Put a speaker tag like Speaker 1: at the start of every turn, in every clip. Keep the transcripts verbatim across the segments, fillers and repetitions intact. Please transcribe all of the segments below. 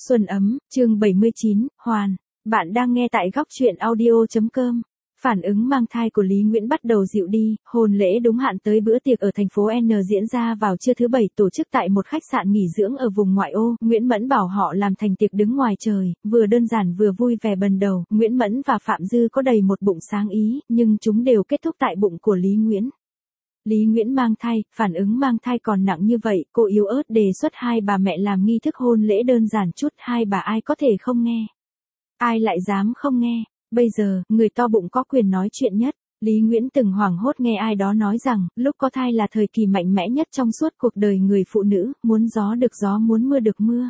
Speaker 1: Xuân ấm, chương bảy mươi chín, Hoàn. Bạn đang nghe tại góc truyện audio chấm com. Phản ứng mang thai của Lý Nguyễn bắt đầu dịu đi, hôn lễ đúng hạn tới bữa tiệc ở thành phố N diễn ra vào trưa thứ bảy tổ chức tại một khách sạn nghỉ dưỡng ở vùng ngoại ô. Nguyễn Mẫn bảo họ làm thành tiệc đứng ngoài trời, vừa đơn giản vừa vui vẻ bần đầu. Nguyễn Mẫn và Phạm Dư có đầy một bụng sáng ý, nhưng chúng đều kết thúc tại bụng của Lý Nguyễn. Lý Nguyễn mang thai, phản ứng mang thai còn nặng như vậy, cô yếu ớt đề xuất hai bà mẹ làm nghi thức hôn lễ đơn giản chút, hai bà ai có thể không nghe. Ai lại dám không nghe, bây giờ, người to bụng có quyền nói chuyện nhất. Lý Nguyễn từng hoảng hốt nghe ai đó nói rằng, lúc có thai là thời kỳ mạnh mẽ nhất trong suốt cuộc đời người phụ nữ, muốn gió được gió muốn mưa được mưa.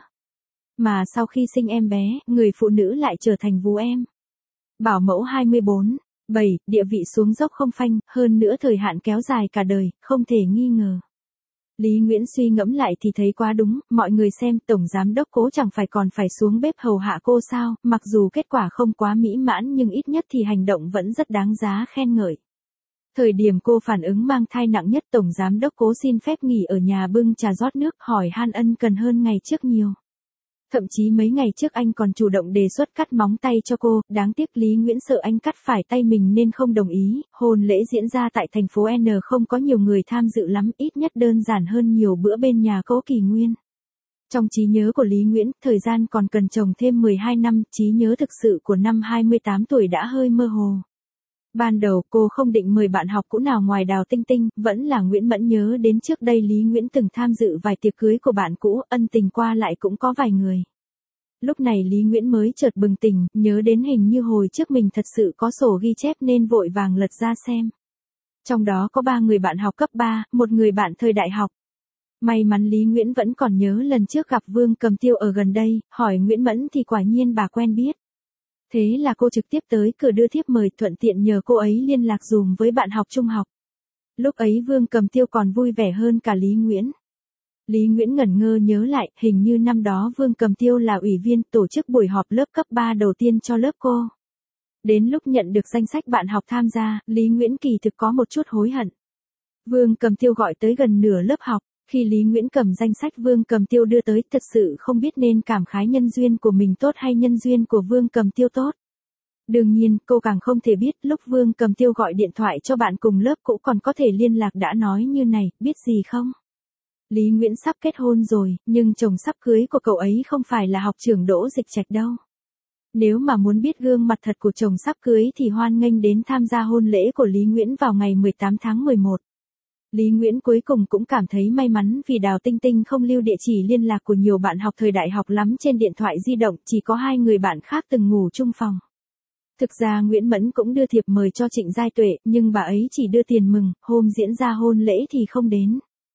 Speaker 1: Mà sau khi sinh em bé, người phụ nữ lại trở thành vú em. Bảo mẫu hai mươi bốn. bảy, địa vị xuống dốc không phanh, hơn nữa thời hạn kéo dài cả đời, không thể nghi ngờ. Lý Nguyễn suy ngẫm lại thì thấy quá đúng, mọi người xem, tổng giám đốc Cố chẳng phải còn phải xuống bếp hầu hạ cô sao, mặc dù kết quả không quá mỹ mãn nhưng ít nhất thì hành động vẫn rất đáng giá khen ngợi. Thời điểm cô phản ứng mang thai nặng nhất, tổng giám đốc Cố xin phép nghỉ ở nhà bưng trà rót nước, hỏi han ân cần hơn ngày trước nhiều. Thậm chí mấy ngày trước anh còn chủ động đề xuất cắt móng tay cho cô, đáng tiếc Lý Nguyễn sợ anh cắt phải tay mình nên không đồng ý. Hôn lễ diễn ra tại thành phố N không có nhiều người tham dự lắm, ít nhất đơn giản hơn nhiều bữa bên nhà Cố Kỳ Nguyên. Trong trí nhớ của Lý Nguyễn, thời gian còn cần chồng thêm mười hai năm, trí nhớ thực sự của năm hai mươi tám tuổi đã hơi mơ hồ. Ban đầu cô không định mời bạn học cũ nào ngoài Đào Tinh Tinh, vẫn là Nguyễn Mẫn nhớ đến trước đây Lý Nguyễn từng tham dự vài tiệc cưới của bạn cũ, ân tình qua lại cũng có vài người. Lúc này Lý Nguyễn mới chợt bừng tỉnh, nhớ đến hình như hồi trước mình thật sự có sổ ghi chép nên vội vàng lật ra xem. Trong đó có ba người bạn học cấp ba, một người bạn thời đại học. May mắn Lý Nguyễn vẫn còn nhớ lần trước gặp Vương Cầm Tiêu ở gần đây, hỏi Nguyễn Mẫn thì quả nhiên bà quen biết. Thế là cô trực tiếp tới cửa đưa thiếp mời, thuận tiện nhờ cô ấy liên lạc dùm với bạn học trung học. Lúc ấy Vương Cầm Tiêu còn vui vẻ hơn cả Lý Nguyễn. Lý Nguyễn ngẩn ngơ nhớ lại, hình như năm đó Vương Cầm Tiêu là ủy viên tổ chức buổi họp lớp cấp ba đầu tiên cho lớp cô. Đến lúc nhận được danh sách bạn học tham gia, Lý Nguyễn kỳ thực có một chút hối hận. Vương Cầm Tiêu gọi tới gần nửa lớp học. Khi Lý Nguyễn cầm danh sách Vương Cầm Tiêu đưa tới, thật sự không biết nên cảm khái nhân duyên của mình tốt hay nhân duyên của Vương Cầm Tiêu tốt. Đương nhiên, cô càng không thể biết lúc Vương Cầm Tiêu gọi điện thoại cho bạn cùng lớp cũ còn có thể liên lạc đã nói như này, biết gì không? Lý Nguyễn sắp kết hôn rồi, nhưng chồng sắp cưới của cậu ấy không phải là học trưởng Đỗ Dịch Trạch đâu. Nếu mà muốn biết gương mặt thật của chồng sắp cưới thì hoan nghênh đến tham gia hôn lễ của Lý Nguyễn vào ngày mười tám tháng mười một. Lý Nguyễn cuối cùng cũng cảm thấy may mắn vì Đào Tinh Tinh không lưu địa chỉ liên lạc của nhiều bạn học thời đại học lắm trên điện thoại di động, chỉ có hai người bạn khác từng ngủ chung phòng. Thực ra Nguyễn Mẫn cũng đưa thiệp mời cho Trịnh Giai Tuệ, nhưng bà ấy chỉ đưa tiền mừng, hôm diễn ra hôn lễ thì không đến.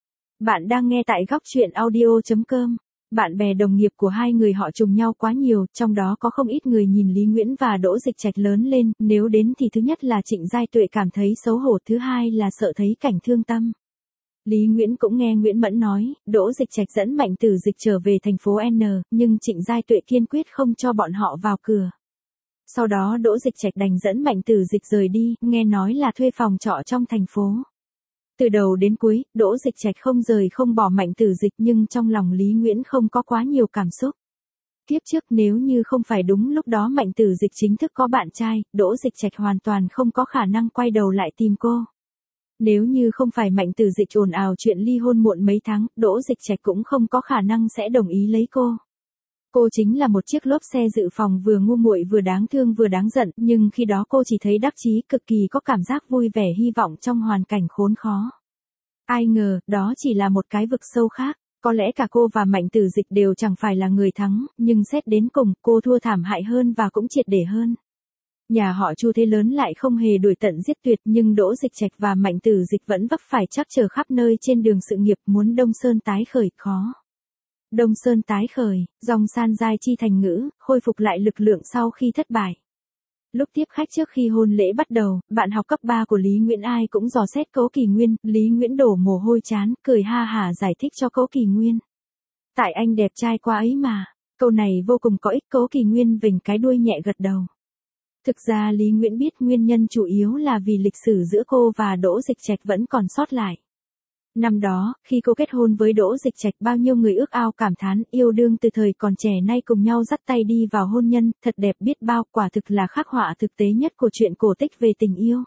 Speaker 1: Bạn đang nghe tại góc truyện audio chấm com. Bạn bè đồng nghiệp của hai người họ trùng nhau quá nhiều, trong đó có không ít người nhìn Lý Nguyễn và Đỗ Dịch Trạch lớn lên, nếu đến thì thứ nhất là Trịnh Giai Tuệ cảm thấy xấu hổ, thứ hai là sợ thấy cảnh thương tâm. Lý Nguyễn cũng nghe Nguyễn Mẫn nói, Đỗ Dịch Trạch dẫn Mạnh Tử Dịch trở về thành phố N, nhưng Trịnh Giai Tuệ kiên quyết không cho bọn họ vào cửa. Sau đó Đỗ Dịch Trạch đành dẫn Mạnh Tử Dịch rời đi, nghe nói là thuê phòng trọ trong thành phố. Từ đầu đến cuối, Đỗ Dịch Trạch không rời không bỏ Mạnh Tử Dịch, nhưng trong lòng Lý Nguyễn không có quá nhiều cảm xúc. Tiếp trước nếu như không phải đúng lúc đó Mạnh Tử Dịch chính thức có bạn trai, Đỗ Dịch Trạch hoàn toàn không có khả năng quay đầu lại tìm cô. Nếu như không phải Mạnh Tử Dịch ồn ào chuyện ly hôn muộn mấy tháng, Đỗ Dịch Trạch cũng không có khả năng sẽ đồng ý lấy cô. Cô chính là một chiếc lốp xe dự phòng vừa ngu muội vừa đáng thương vừa đáng giận, nhưng khi đó cô chỉ thấy đắc chí, cực kỳ có cảm giác vui vẻ hy vọng trong hoàn cảnh khốn khó. Ai ngờ, đó chỉ là một cái vực sâu khác, có lẽ cả cô và Mạnh Tử Dịch đều chẳng phải là người thắng, nhưng xét đến cùng, cô thua thảm hại hơn và cũng triệt để hơn. Nhà họ Chu thế lớn lại không hề đuổi tận giết tuyệt, nhưng Đỗ Dịch Trạch và Mạnh Tử Dịch vẫn vấp phải trắc trở khắp nơi trên đường sự nghiệp, muốn Đông Sơn tái khởi khó. Đông Sơn tái khởi, dòng san giai chi thành ngữ, khôi phục lại lực lượng sau khi thất bại. Lúc tiếp khách trước khi hôn lễ bắt đầu, bạn học cấp ba của Lý Nguyễn ai cũng dò xét Cố Kỳ Nguyên, Lý Nguyễn đổ mồ hôi chán, cười ha hả giải thích cho Cố Kỳ Nguyên. Tại anh đẹp trai quá ấy mà, câu này vô cùng có ích. Cố Kỳ Nguyên vểnh cái đuôi nhẹ gật đầu. Thực ra Lý Nguyễn biết nguyên nhân chủ yếu là vì lịch sử giữa cô và Đỗ Dịch Trạch vẫn còn sót lại. Năm đó, khi cô kết hôn với Đỗ Dịch Trạch, bao nhiêu người ước ao cảm thán, yêu đương từ thời còn trẻ nay cùng nhau dắt tay đi vào hôn nhân, thật đẹp biết bao, quả thực là khắc họa thực tế nhất của chuyện cổ tích về tình yêu.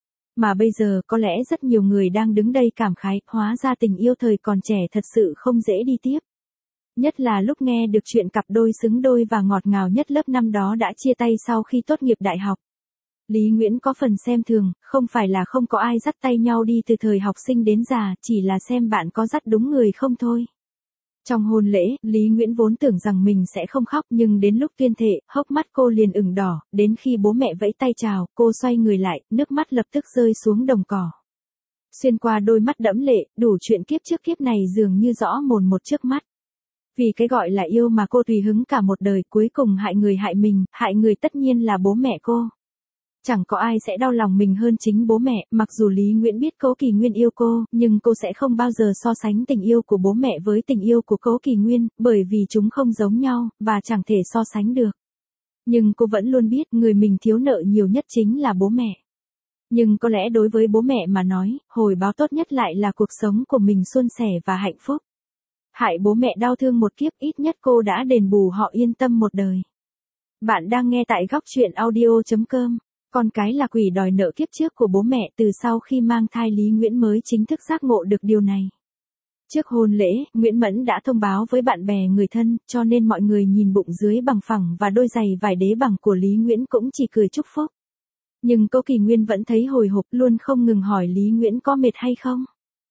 Speaker 1: Mà bây giờ có lẽ rất nhiều người đang đứng đây cảm khái, hóa ra tình yêu thời còn trẻ thật sự không dễ đi tiếp. Nhất là lúc nghe được chuyện cặp đôi xứng đôi và ngọt ngào nhất lớp năm đó đã chia tay sau khi tốt nghiệp đại học. Lý Nguyễn có phần xem thường, không phải là không có ai dắt tay nhau đi từ thời học sinh đến già, chỉ là xem bạn có dắt đúng người không thôi. Trong hôn lễ, Lý Nguyễn vốn tưởng rằng mình sẽ không khóc, nhưng đến lúc tuyên thệ, hốc mắt cô liền ửng đỏ, đến khi bố mẹ vẫy tay chào, cô xoay người lại, nước mắt lập tức rơi xuống đồng cỏ. Xuyên qua đôi mắt đẫm lệ, đủ chuyện kiếp trước kiếp này dường như rõ mồn một trước mắt. Vì cái gọi là yêu mà cô tùy hứng cả một đời, cuối cùng hại người hại mình, hại người tất nhiên là bố mẹ cô. Chẳng có ai sẽ đau lòng mình hơn chính bố mẹ, mặc dù Lý Nguyễn biết Cố Kỳ Nguyên yêu cô, nhưng cô sẽ không bao giờ so sánh tình yêu của bố mẹ với tình yêu của Cố Kỳ Nguyên, bởi vì chúng không giống nhau, và chẳng thể so sánh được. Nhưng cô vẫn luôn biết, người mình thiếu nợ nhiều nhất chính là bố mẹ. Nhưng có lẽ đối với bố mẹ mà nói, hồi báo tốt nhất lại là cuộc sống của mình suôn sẻ và hạnh phúc. Hại bố mẹ đau thương một kiếp, ít nhất cô đã đền bù họ yên tâm một đời. Bạn đang nghe tại góc truyện audio chấm com. Con cái là quỷ đòi nợ kiếp trước của bố mẹ, từ sau khi mang thai Lý Nguyễn mới chính thức giác ngộ được điều này. Trước hôn lễ, Nguyễn Mẫn đã thông báo với bạn bè người thân, cho nên mọi người nhìn bụng dưới bằng phẳng và đôi giày vải đế bằng của Lý Nguyễn cũng chỉ cười chúc phúc. Nhưng Cố Kỳ Nguyên vẫn thấy hồi hộp, luôn không ngừng hỏi Lý Nguyễn có mệt hay không.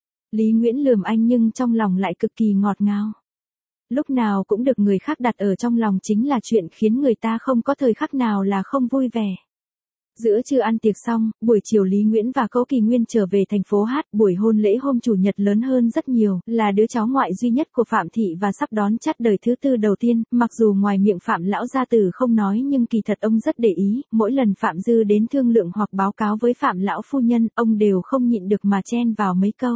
Speaker 1: Lý Nguyễn lườm anh nhưng trong lòng lại cực kỳ ngọt ngào. Lúc nào cũng được người khác đặt ở trong lòng chính là chuyện khiến người ta không có thời khắc nào là không vui vẻ. Giữa trưa ăn tiệc xong, buổi chiều Lý Nguyễn và Cố Kỳ Nguyên trở về thành phố hát, buổi hôn lễ hôm chủ nhật lớn hơn rất nhiều, là đứa cháu ngoại duy nhất của Phạm Thị và sắp đón chắt đời thứ tư đầu tiên, mặc dù ngoài miệng Phạm lão gia tử không nói nhưng kỳ thật ông rất để ý, mỗi lần Phạm Dư đến thương lượng hoặc báo cáo với Phạm lão phu nhân, ông đều không nhịn được mà chen vào mấy câu.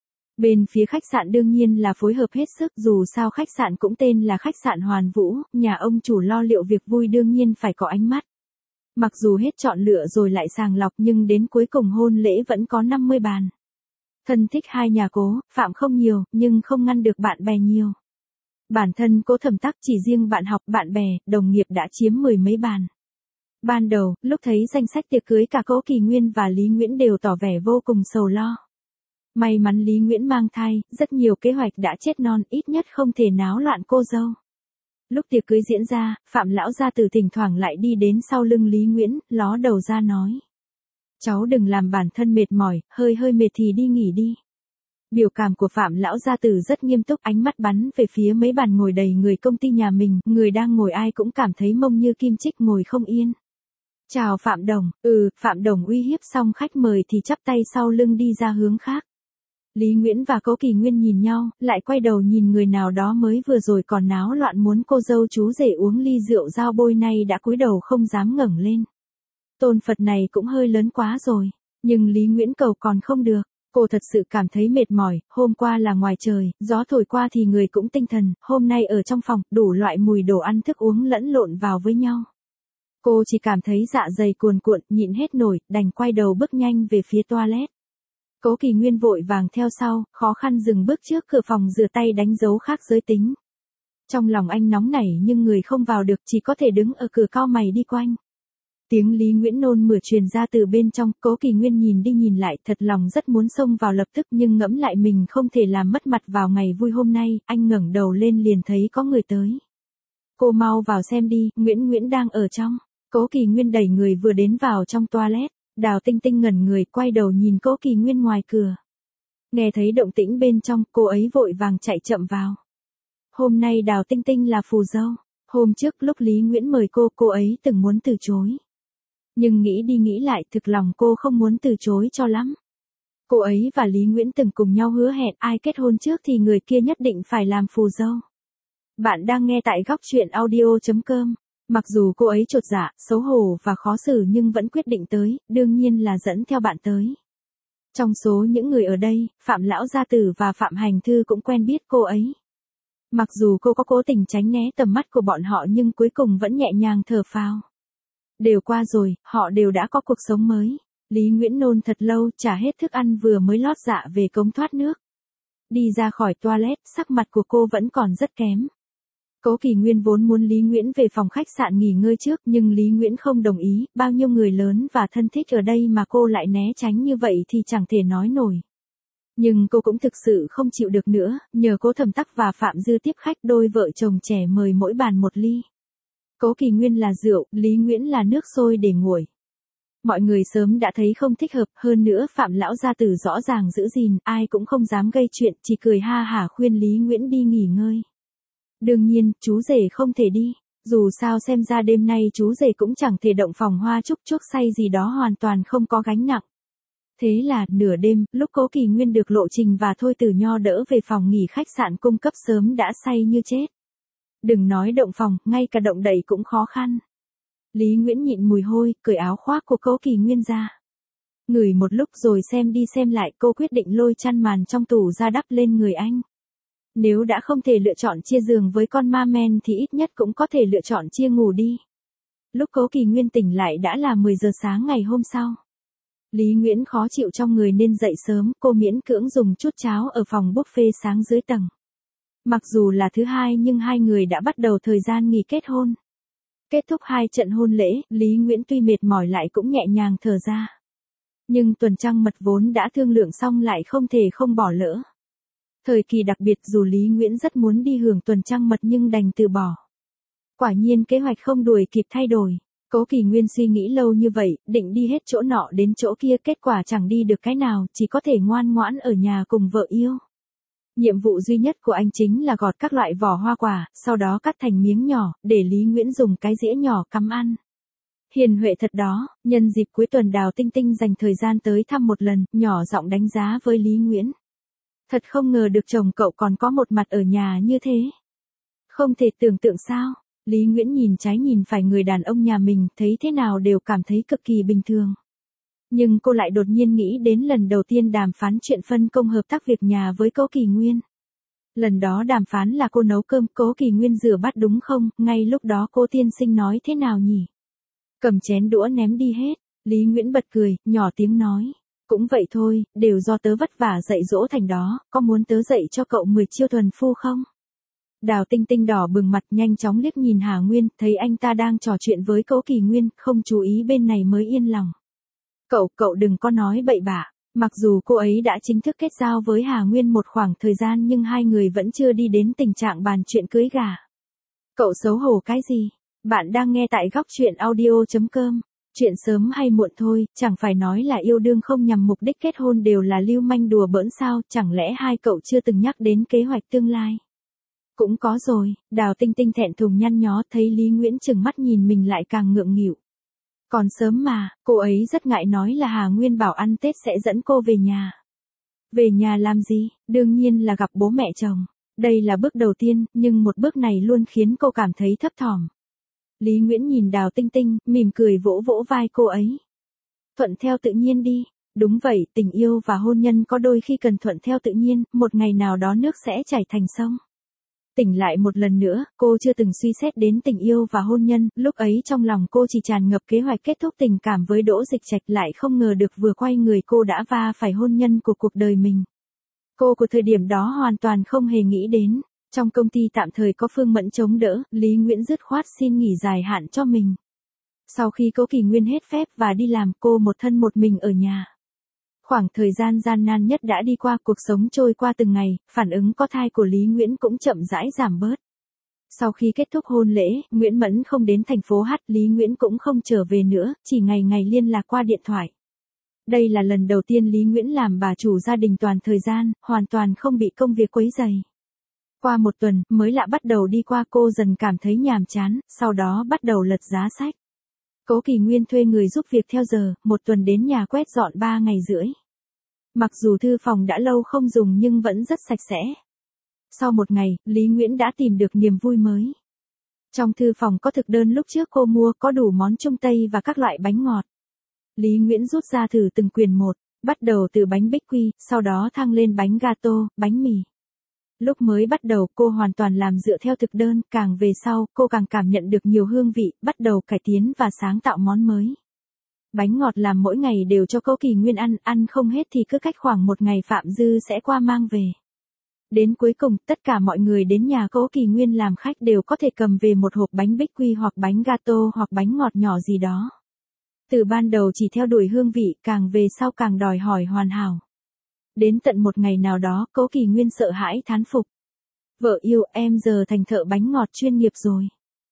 Speaker 1: Bên phía khách sạn đương nhiên là phối hợp hết sức, dù sao khách sạn cũng tên là khách sạn Hoàn Vũ, nhà ông chủ lo liệu việc vui đương nhiên phải có ánh mắt. Mặc dù hết chọn lựa rồi lại sàng lọc nhưng đến cuối cùng hôn lễ vẫn có năm mươi bàn. Thân thích hai nhà Cố, Phạm không nhiều, nhưng không ngăn được bạn bè nhiều. Bản thân Cố Thẩm Tắc chỉ riêng bạn học, bạn bè, đồng nghiệp đã chiếm mười mấy bàn. Ban đầu, lúc thấy danh sách tiệc cưới cả Cố Kỳ Nguyên và Lý Nguyễn đều tỏ vẻ vô cùng sầu lo. May mắn Lý Nguyễn mang thai, rất nhiều kế hoạch đã chết non, ít nhất không thể náo loạn cô dâu. Lúc tiệc cưới diễn ra, Phạm lão gia tử thỉnh thoảng lại đi đến sau lưng Lý Nguyễn, ló đầu ra nói. Cháu đừng làm bản thân mệt mỏi, hơi hơi mệt thì đi nghỉ đi. Biểu cảm của Phạm lão gia tử rất nghiêm túc, ánh mắt bắn về phía mấy bàn ngồi đầy người công ty nhà mình, người đang ngồi ai cũng cảm thấy mông như kim chích ngồi không yên. Chào Phạm Đồng, ừ, Phạm Đồng uy hiếp xong khách mời thì chắp tay sau lưng đi ra hướng khác. Lý Nguyễn và Cố Kỳ Nguyên nhìn nhau, lại quay đầu nhìn người nào đó mới vừa rồi còn náo loạn muốn cô dâu chú rể uống ly rượu dao bôi nay đã cúi đầu không dám ngẩng lên. Tôn Phật này cũng hơi lớn quá rồi, nhưng Lý Nguyễn cầu còn không được, cô thật sự cảm thấy mệt mỏi, hôm qua là ngoài trời, gió thổi qua thì người cũng tinh thần, hôm nay ở trong phòng, đủ loại mùi đồ ăn thức uống lẫn lộn vào với nhau. Cô chỉ cảm thấy dạ dày cuồn cuộn, nhịn hết nổi, đành quay đầu bước nhanh về phía toilet. Cố Kỳ Nguyên vội vàng theo sau, khó khăn dừng bước trước cửa phòng rửa tay đánh dấu khác giới tính. Trong lòng anh nóng nảy nhưng người không vào được, chỉ có thể đứng ở cửa cau mày đi quanh. Tiếng Lý Nguyễn nôn mửa truyền ra từ bên trong, Cố Kỳ Nguyên nhìn đi nhìn lại, thật lòng rất muốn xông vào lập tức nhưng ngẫm lại mình không thể làm mất mặt vào ngày vui hôm nay, anh ngẩng đầu lên liền thấy có người tới. Cô mau vào xem đi, Nguyễn Nguyễn đang ở trong. Cố Kỳ Nguyên đẩy người vừa đến vào trong toilet. Đào Tinh Tinh ngẩn người, quay đầu nhìn Cố Kỳ Nguyên ngoài cửa. Nghe thấy động tĩnh bên trong, cô ấy vội vàng chạy chậm vào. Hôm nay Đào Tinh Tinh là phù dâu. Hôm trước lúc Lý Nguyễn mời cô, cô ấy từng muốn từ chối. Nhưng nghĩ đi nghĩ lại, thực lòng cô không muốn từ chối cho lắm. Cô ấy và Lý Nguyễn từng cùng nhau hứa hẹn ai kết hôn trước thì người kia nhất định phải làm phù dâu. Bạn đang nghe tại góc truyện audio chấm com. Mặc dù cô ấy chột dạ, xấu hổ và khó xử nhưng vẫn quyết định tới, đương nhiên là dẫn theo bạn tới. Trong số những người ở đây, Phạm lão gia tử và Phạm Hành Thư cũng quen biết cô ấy. Mặc dù cô có cố tình tránh né tầm mắt của bọn họ nhưng cuối cùng vẫn nhẹ nhàng thở phào. Đều qua rồi, họ đều đã có cuộc sống mới. Lý Nguyễn nôn thật lâu, trả hết thức ăn vừa mới lót dạ về cống thoát nước. Đi ra khỏi toilet, sắc mặt của cô vẫn còn rất kém. Cố Kỳ Nguyên vốn muốn Lý Nguyễn về phòng khách sạn nghỉ ngơi trước, nhưng Lý Nguyễn không đồng ý, bao nhiêu người lớn và thân thích ở đây mà cô lại né tránh như vậy thì chẳng thể nói nổi. Nhưng cô cũng thực sự không chịu được nữa, nhờ Cố Thẩm Tắc và Phạm Dư tiếp khách, đôi vợ chồng trẻ mời mỗi bàn một ly. Cố Kỳ Nguyên là rượu, Lý Nguyễn là nước sôi để nguội. Mọi người sớm đã thấy không thích hợp, hơn nữa Phạm lão gia tử rõ ràng giữ gìn, ai cũng không dám gây chuyện, chỉ cười ha hả khuyên Lý Nguyễn đi nghỉ ngơi. Đương nhiên, chú rể không thể đi, dù sao xem ra đêm nay chú rể cũng chẳng thể động phòng hoa chúc chuốc say gì đó, hoàn toàn không có gánh nặng. Thế là, nửa đêm, lúc Cố Kỳ Nguyên được Lộ Trình và Thôi Tử Nho đỡ về phòng nghỉ khách sạn cung cấp sớm đã say như chết. Đừng nói động phòng, ngay cả động đậy cũng khó khăn. Lý Nguyễn nhịn mùi hôi, cởi áo khoác của Cố Kỳ Nguyên ra. Ngửi một lúc rồi xem đi xem lại, cô quyết định lôi chăn màn trong tủ ra đắp lên người anh. Nếu đã không thể lựa chọn chia giường với con ma men thì ít nhất cũng có thể lựa chọn chia ngủ đi. Lúc Cố Kỳ Nguyên tỉnh lại đã là mười giờ sáng ngày hôm sau. Lý Nguyễn khó chịu trong người nên dậy sớm, cô miễn cưỡng dùng chút cháo ở phòng buffet sáng dưới tầng. Mặc dù là thứ hai nhưng hai người đã bắt đầu thời gian nghỉ kết hôn. Kết thúc hai trận hôn lễ, Lý Nguyễn tuy mệt mỏi lại cũng nhẹ nhàng thở ra. Nhưng tuần trăng mật vốn đã thương lượng xong lại không thể không bỏ lỡ. Thời kỳ đặc biệt dù Lý Nguyễn rất muốn đi hưởng tuần trăng mật nhưng đành từ bỏ. Quả nhiên kế hoạch không đuổi kịp thay đổi. Cố Kỳ Nguyên suy nghĩ lâu như vậy, định đi hết chỗ nọ đến chỗ kia, kết quả chẳng đi được cái nào, chỉ có thể ngoan ngoãn ở nhà cùng vợ yêu. Nhiệm vụ duy nhất của anh chính là gọt các loại vỏ hoa quả, sau đó cắt thành miếng nhỏ, để Lý Nguyễn dùng cái dĩa nhỏ cắm ăn. Hiền huệ thật đó, nhân dịp cuối tuần Đào Tinh Tinh dành thời gian tới thăm một lần, nhỏ giọng đánh giá với Lý Nguyễn. Thật không ngờ được chồng cậu còn có một mặt ở nhà như thế. Không thể tưởng tượng sao? Lý Nguyễn nhìn trái nhìn phải người đàn ông nhà mình, thấy thế nào đều cảm thấy cực kỳ bình thường. Nhưng cô lại đột nhiên nghĩ đến lần đầu tiên đàm phán chuyện phân công hợp tác việc nhà với Cố Kỳ Nguyên. Lần đó đàm phán là cô nấu cơm, Cố Kỳ Nguyên rửa bát đúng không, ngay lúc đó cô tiên sinh nói thế nào nhỉ? Cầm chén đũa ném đi hết, Lý Nguyễn bật cười, nhỏ tiếng nói. Cũng vậy thôi, đều do tớ vất vả dạy dỗ thành đó, có muốn tớ dạy cho cậu mười chiêu thuần phu không? Đào Tinh Tinh đỏ bừng mặt nhanh chóng liếc nhìn Hà Nguyên, thấy anh ta đang trò chuyện với Cố Kỳ Nguyên, không chú ý bên này mới yên lòng. Cậu, cậu đừng có nói bậy bạ. Mặc dù cô ấy đã chính thức kết giao với Hà Nguyên một khoảng thời gian nhưng hai người vẫn chưa đi đến tình trạng bàn chuyện cưới gả. Cậu xấu hổ cái gì? Bạn đang nghe tại góc chuyện audio chấm com. Chuyện sớm hay muộn thôi, chẳng phải nói là yêu đương không nhằm mục đích kết hôn đều là lưu manh đùa bỡn sao, chẳng lẽ hai cậu chưa từng nhắc đến kế hoạch tương lai? Cũng có rồi, Đào Tinh Tinh thẹn thùng nhăn nhó, thấy Lý Nguyễn trừng mắt nhìn mình lại càng ngượng nghịu. Còn sớm mà, cô ấy rất ngại nói là Hà Nguyên bảo ăn Tết sẽ dẫn cô về nhà. Về nhà làm gì? Đương nhiên là gặp bố mẹ chồng. Đây là bước đầu tiên, nhưng một bước này luôn khiến cô cảm thấy thấp thỏm. Lý Nguyễn nhìn Đào Tinh Tinh, mỉm cười vỗ vỗ vai cô ấy. Thuận theo tự nhiên đi. Đúng vậy, tình yêu và hôn nhân có đôi khi cần thuận theo tự nhiên, một ngày nào đó nước sẽ chảy thành sông. Tỉnh lại một lần nữa, cô chưa từng suy xét đến tình yêu và hôn nhân, lúc ấy trong lòng cô chỉ tràn ngập kế hoạch kết thúc tình cảm với Đỗ Dịch Trạch, lại không ngờ được vừa quay người cô đã va phải hôn nhân của cuộc đời mình. Cô của thời điểm đó hoàn toàn không hề nghĩ đến. Trong công ty tạm thời có Phương Mẫn chống đỡ, Lý Nguyễn dứt khoát xin nghỉ dài hạn cho mình. Sau khi Cố Kỳ Nguyên hết phép và đi làm, cô một thân một mình ở nhà. Khoảng thời gian gian nan nhất đã đi qua, cuộc sống trôi qua từng ngày, phản ứng có thai của Lý Nguyễn cũng chậm rãi giảm bớt. Sau khi kết thúc hôn lễ, Nguyễn Mẫn không đến thành phố Hát, Lý Nguyễn cũng không trở về nữa, chỉ ngày ngày liên lạc qua điện thoại. Đây là lần đầu tiên Lý Nguyễn làm bà chủ gia đình toàn thời gian, hoàn toàn không bị công việc quấy rầy. Qua một tuần, mới lạ bắt đầu đi qua, cô dần cảm thấy nhàm chán, sau đó bắt đầu lật giá sách. Cố Kỳ Nguyên thuê người giúp việc theo giờ, một tuần đến nhà quét dọn ba ngày rưỡi. Mặc dù thư phòng đã lâu không dùng nhưng vẫn rất sạch sẽ. Sau một ngày, Lý Nguyễn đã tìm được niềm vui mới. Trong thư phòng có thực đơn lúc trước cô mua, có đủ món Trung Tây và các loại bánh ngọt. Lý Nguyễn rút ra thử từng quyền một, bắt đầu từ bánh bích quy, sau đó thăng lên bánh gato, bánh mì. Lúc mới bắt đầu cô hoàn toàn làm dựa theo thực đơn, càng về sau cô càng cảm nhận được nhiều hương vị, bắt đầu cải tiến và sáng tạo món mới. Bánh ngọt làm mỗi ngày đều cho Cố Kỳ Nguyên ăn, ăn không hết thì cứ cách khoảng một ngày Phạm Dư sẽ qua mang về. Đến cuối cùng, tất cả mọi người đến nhà Cố Kỳ Nguyên làm khách đều có thể cầm về một hộp bánh bích quy hoặc bánh gato hoặc bánh ngọt nhỏ gì đó. Từ ban đầu chỉ theo đuổi hương vị, càng về sau càng đòi hỏi hoàn hảo. Đến tận một ngày nào đó, Cố Kỳ Nguyên sợ hãi thán phục. Vợ yêu, em giờ thành thợ bánh ngọt chuyên nghiệp rồi.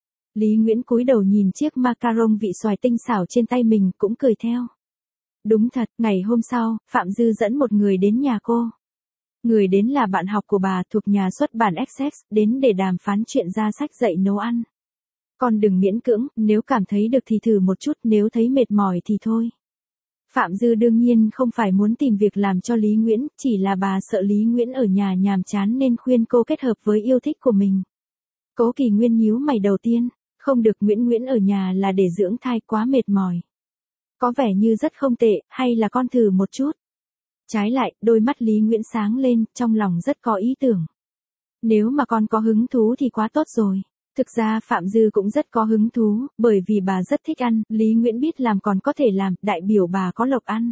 Speaker 1: Lý Nguyễn cúi đầu nhìn chiếc macaron vị xoài tinh xảo trên tay mình, cũng cười theo. Đúng thật, ngày hôm sau, Phạm Dư dẫn một người đến nhà cô. Người đến là bạn học của bà thuộc nhà xuất bản Essex, đến để đàm phán chuyện ra sách dạy nấu ăn. Con đừng miễn cưỡng, nếu cảm thấy được thì thử một chút, nếu thấy mệt mỏi thì thôi. Phạm Dư đương nhiên không phải muốn tìm việc làm cho Lý Nguyễn, chỉ là bà sợ Lý Nguyễn ở nhà nhàm chán nên khuyên cô kết hợp với yêu thích của mình. Cố Kỳ Nguyên nhíu mày đầu tiên, không được, Nguyễn Nguyễn ở nhà là để dưỡng thai, quá mệt mỏi. Có vẻ như rất không tệ, hay là con thử một chút. Trái lại, đôi mắt Lý Nguyễn sáng lên, trong lòng rất có ý tưởng. Nếu mà con có hứng thú thì quá tốt rồi. Thực ra Phạm Dư cũng rất có hứng thú, bởi vì bà rất thích ăn, Lý Nguyễn biết làm còn có thể làm, đại biểu bà có lộc ăn.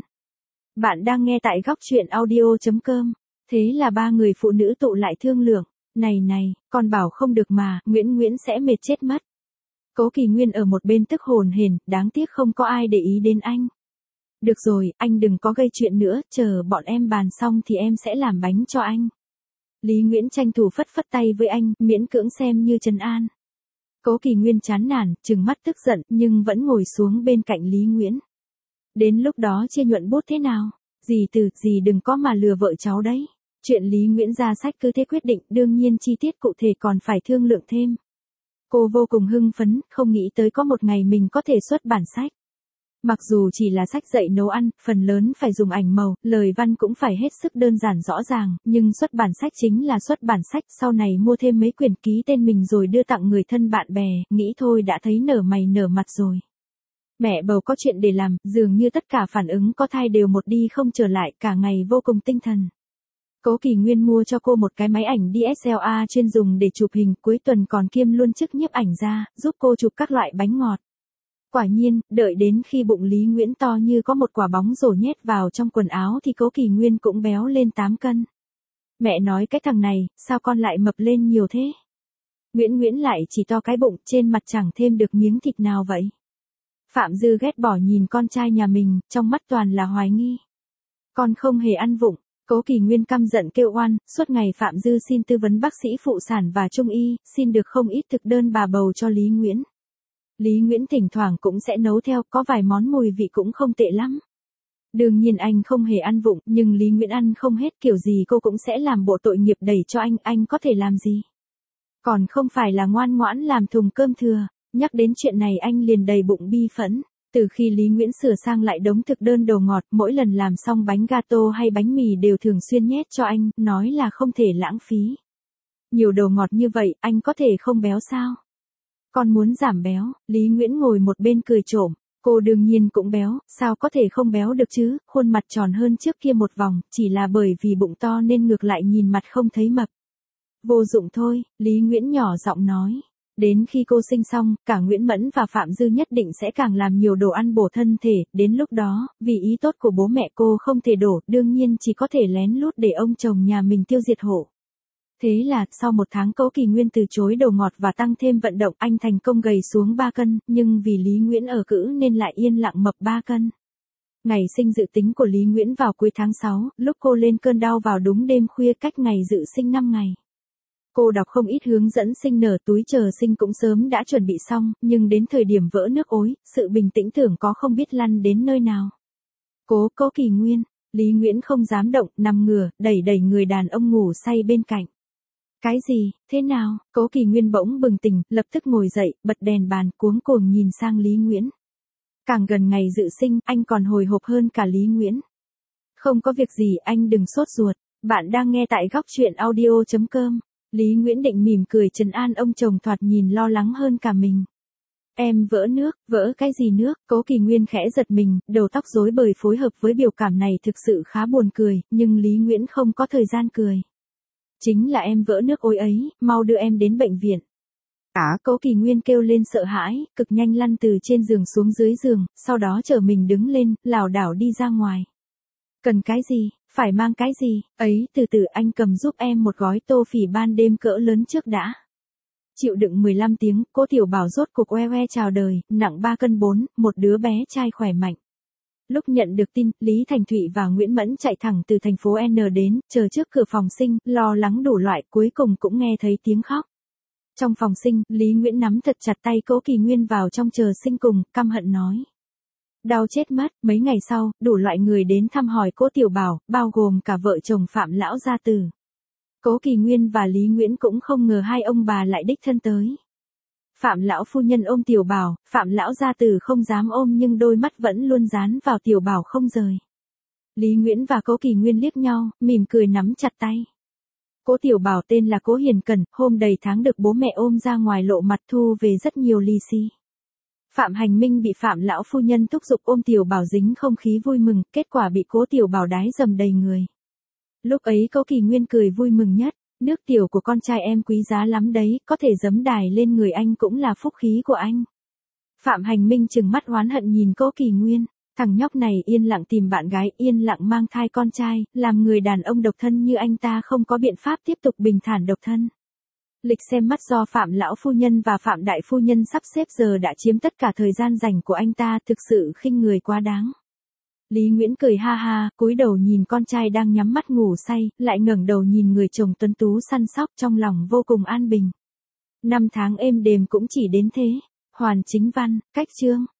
Speaker 1: Bạn đang nghe tại góc truyện audio chấm com. Thế là ba người phụ nữ tụ lại thương lượng. Này này, con bảo không được mà, Nguyễn Nguyễn sẽ mệt chết mất. Cố Kỳ Nguyên ở một bên tức hồn hển, đáng tiếc không có ai để ý đến anh. Được rồi, anh đừng có gây chuyện nữa, chờ bọn em bàn xong thì em sẽ làm bánh cho anh. Lý Nguyễn tranh thủ phất phất tay với anh, miễn cưỡng xem như trấn an. Cố Kỳ Nguyên chán nản, trừng mắt tức giận, nhưng vẫn ngồi xuống bên cạnh Lý Nguyễn. Đến lúc đó chia nhuận bút thế nào? Dì từ, dì đừng có mà lừa vợ cháu đấy. Chuyện Lý Nguyễn ra sách cứ thế quyết định, đương nhiên chi tiết cụ thể còn phải thương lượng thêm. Cô vô cùng hưng phấn, không nghĩ tới có một ngày mình có thể xuất bản sách. Mặc dù chỉ là sách dạy nấu ăn, phần lớn phải dùng ảnh màu, lời văn cũng phải hết sức đơn giản rõ ràng, nhưng xuất bản sách chính là xuất bản sách, sau này mua thêm mấy quyển ký tên mình rồi đưa tặng người thân bạn bè, nghĩ thôi đã thấy nở mày nở mặt rồi. Mẹ bầu có chuyện để làm, dường như tất cả phản ứng có thai đều một đi không trở lại, cả ngày vô cùng tinh thần. Cố Kỳ Nguyên mua cho cô một cái máy ảnh đê ét lờ rờ chuyên dùng để chụp hình, cuối tuần còn kiêm luôn chức nhiếp ảnh gia, giúp cô chụp các loại bánh ngọt. Quả nhiên, đợi đến khi bụng Lý Nguyễn to như có một quả bóng rổ nhét vào trong quần áo thì Cố Kỳ Nguyên cũng béo lên tám cân. Mẹ nói cái thằng này, sao con lại mập lên nhiều thế? Nguyễn Nguyễn lại chỉ to cái bụng, trên mặt chẳng thêm được miếng thịt nào vậy. Phạm Dư ghét bỏ nhìn con trai nhà mình, trong mắt toàn là hoài nghi. Con không hề ăn vụng. Cố Kỳ Nguyên căm giận kêu oan, suốt ngày Phạm Dư xin tư vấn bác sĩ phụ sản và trung y, xin được không ít thực đơn bà bầu cho Lý Nguyễn. Lý Nguyễn thỉnh thoảng cũng sẽ nấu theo, có vài món mùi vị cũng không tệ lắm. Đương nhiên anh không hề ăn vụng, nhưng Lý Nguyễn ăn không hết, kiểu gì cô cũng sẽ làm bộ tội nghiệp đẩy cho anh, anh có thể làm gì? Còn không phải là ngoan ngoãn làm thùng cơm thừa, nhắc đến chuyện này anh liền đầy bụng bi phẫn. Từ khi Lý Nguyễn sửa sang lại đống thực đơn đồ ngọt, mỗi lần làm xong bánh gato hay bánh mì đều thường xuyên nhét cho anh, nói là không thể lãng phí. Nhiều đồ ngọt như vậy, anh có thể không béo sao? Con muốn giảm béo, Lý Nguyễn ngồi một bên cười trộm, cô đương nhiên cũng béo, sao có thể không béo được chứ, khuôn mặt tròn hơn trước kia một vòng, chỉ là bởi vì bụng to nên ngược lại nhìn mặt không thấy mập. Vô dụng thôi, Lý Nguyễn nhỏ giọng nói. Đến khi cô sinh xong, cả Nguyễn Mẫn và Phạm Dư nhất định sẽ càng làm nhiều đồ ăn bổ thân thể, đến lúc đó, vì ý tốt của bố mẹ cô không thể đổ, đương nhiên chỉ có thể lén lút để ông chồng nhà mình tiêu diệt hộ. Thế là, sau một tháng Cố Kỳ Nguyên từ chối đồ ngọt và tăng thêm vận động, anh thành công gầy xuống ba cân, nhưng vì Lý Nguyễn ở cữ nên lại yên lặng mập ba cân. Ngày sinh dự tính của Lý Nguyễn vào cuối tháng sáu, lúc cô lên cơn đau vào đúng đêm khuya cách ngày dự sinh năm ngày. Cô đọc không ít hướng dẫn sinh nở, túi chờ sinh cũng sớm đã chuẩn bị xong, nhưng đến thời điểm vỡ nước ối, sự bình tĩnh tưởng có không biết lăn đến nơi nào. Cố Cố Kỳ Nguyên, Lý Nguyễn không dám động, nằm ngửa, đẩy đẩy người đàn ông ngủ say bên cạnh. Cái gì, thế nào? Cố Kỳ Nguyên bỗng bừng tỉnh, lập tức ngồi dậy, bật đèn bàn, cuống cuồng nhìn sang Lý Nguyễn. Càng gần ngày dự sinh, anh còn hồi hộp hơn cả Lý Nguyễn. Không có việc gì, anh đừng sốt ruột. Bạn đang nghe tại góc truyện audio chấm com. Lý Nguyễn định mỉm cười trấn an ông chồng thoạt nhìn lo lắng hơn cả mình. Em vỡ nước, vỡ cái gì nước? Cố Kỳ Nguyên khẽ giật mình, đầu tóc rối bời phối hợp với biểu cảm này thực sự khá buồn cười, nhưng Lý Nguyễn không có thời gian cười. Chính là em vỡ nước ối ấy, mau đưa em đến bệnh viện. Á, Cố Kỳ Nguyên kêu lên sợ hãi, cực nhanh lăn từ trên giường xuống dưới giường, sau đó trở mình đứng lên, lảo đảo đi ra ngoài. Cần cái gì? Phải mang cái gì? Ấy, từ từ anh cầm giúp em một gói tô phỉ ban đêm cỡ lớn trước đã. Chịu đựng mười lăm tiếng, cô Tiểu Bảo rốt cuộc oe oe chào đời, nặng ba cân bốn, một đứa bé trai khỏe mạnh. Lúc nhận được tin, Lý Thành Thụy và Nguyễn Mẫn chạy thẳng từ thành phố N đến, chờ trước cửa phòng sinh, lo lắng đủ loại, cuối cùng cũng nghe thấy tiếng khóc. Trong phòng sinh, Lý Nguyễn nắm thật chặt tay Cố Kỳ Nguyên vào trong chờ sinh cùng, căm hận nói. Đau chết mất. Mấy ngày sau, đủ loại người đến thăm hỏi cô Tiểu Bảo, bao gồm cả vợ chồng Phạm Lão gia tử. Cố Kỳ Nguyên và Lý Nguyễn cũng không ngờ hai ông bà lại đích thân tới. Phạm Lão phu nhân ôm Tiểu Bảo, Phạm Lão gia tử không dám ôm nhưng đôi mắt vẫn luôn dán vào Tiểu Bảo không rời. Lý Nguyễn và Cố Kỳ Nguyên liếc nhau, mỉm cười nắm chặt tay. Cố Tiểu Bảo tên là Cố Hiền Cẩn, hôm đầy tháng được bố mẹ ôm ra ngoài lộ mặt thu về rất nhiều lì xì. Phạm Hành Minh bị Phạm Lão phu nhân thúc giục ôm Tiểu Bảo dính không khí vui mừng, kết quả bị Cố Tiểu Bảo đái dầm đầy người. Lúc ấy Cố Kỳ Nguyên cười vui mừng nhất, nước tiểu của con trai em quý giá lắm đấy, có thể giấm đài lên người anh cũng là phúc khí của anh. Phạm Hành Minh trừng mắt oán hận nhìn Cố Kỳ Nguyên, thằng nhóc này yên lặng tìm bạn gái, yên lặng mang thai con trai, làm người đàn ông độc thân như anh ta không có biện pháp tiếp tục bình thản độc thân. Lịch xem mắt do Phạm Lão phu nhân và Phạm Đại phu nhân sắp xếp giờ đã chiếm tất cả thời gian rảnh của anh ta, thực sự khinh người quá đáng. Lý Nguyễn cười ha ha, cúi đầu nhìn con trai đang nhắm mắt ngủ say, lại ngẩng đầu nhìn người chồng tuấn tú săn sóc, trong lòng vô cùng an bình. Năm tháng êm đềm cũng chỉ đến thế. Hoàn Chính Văn, cách chương.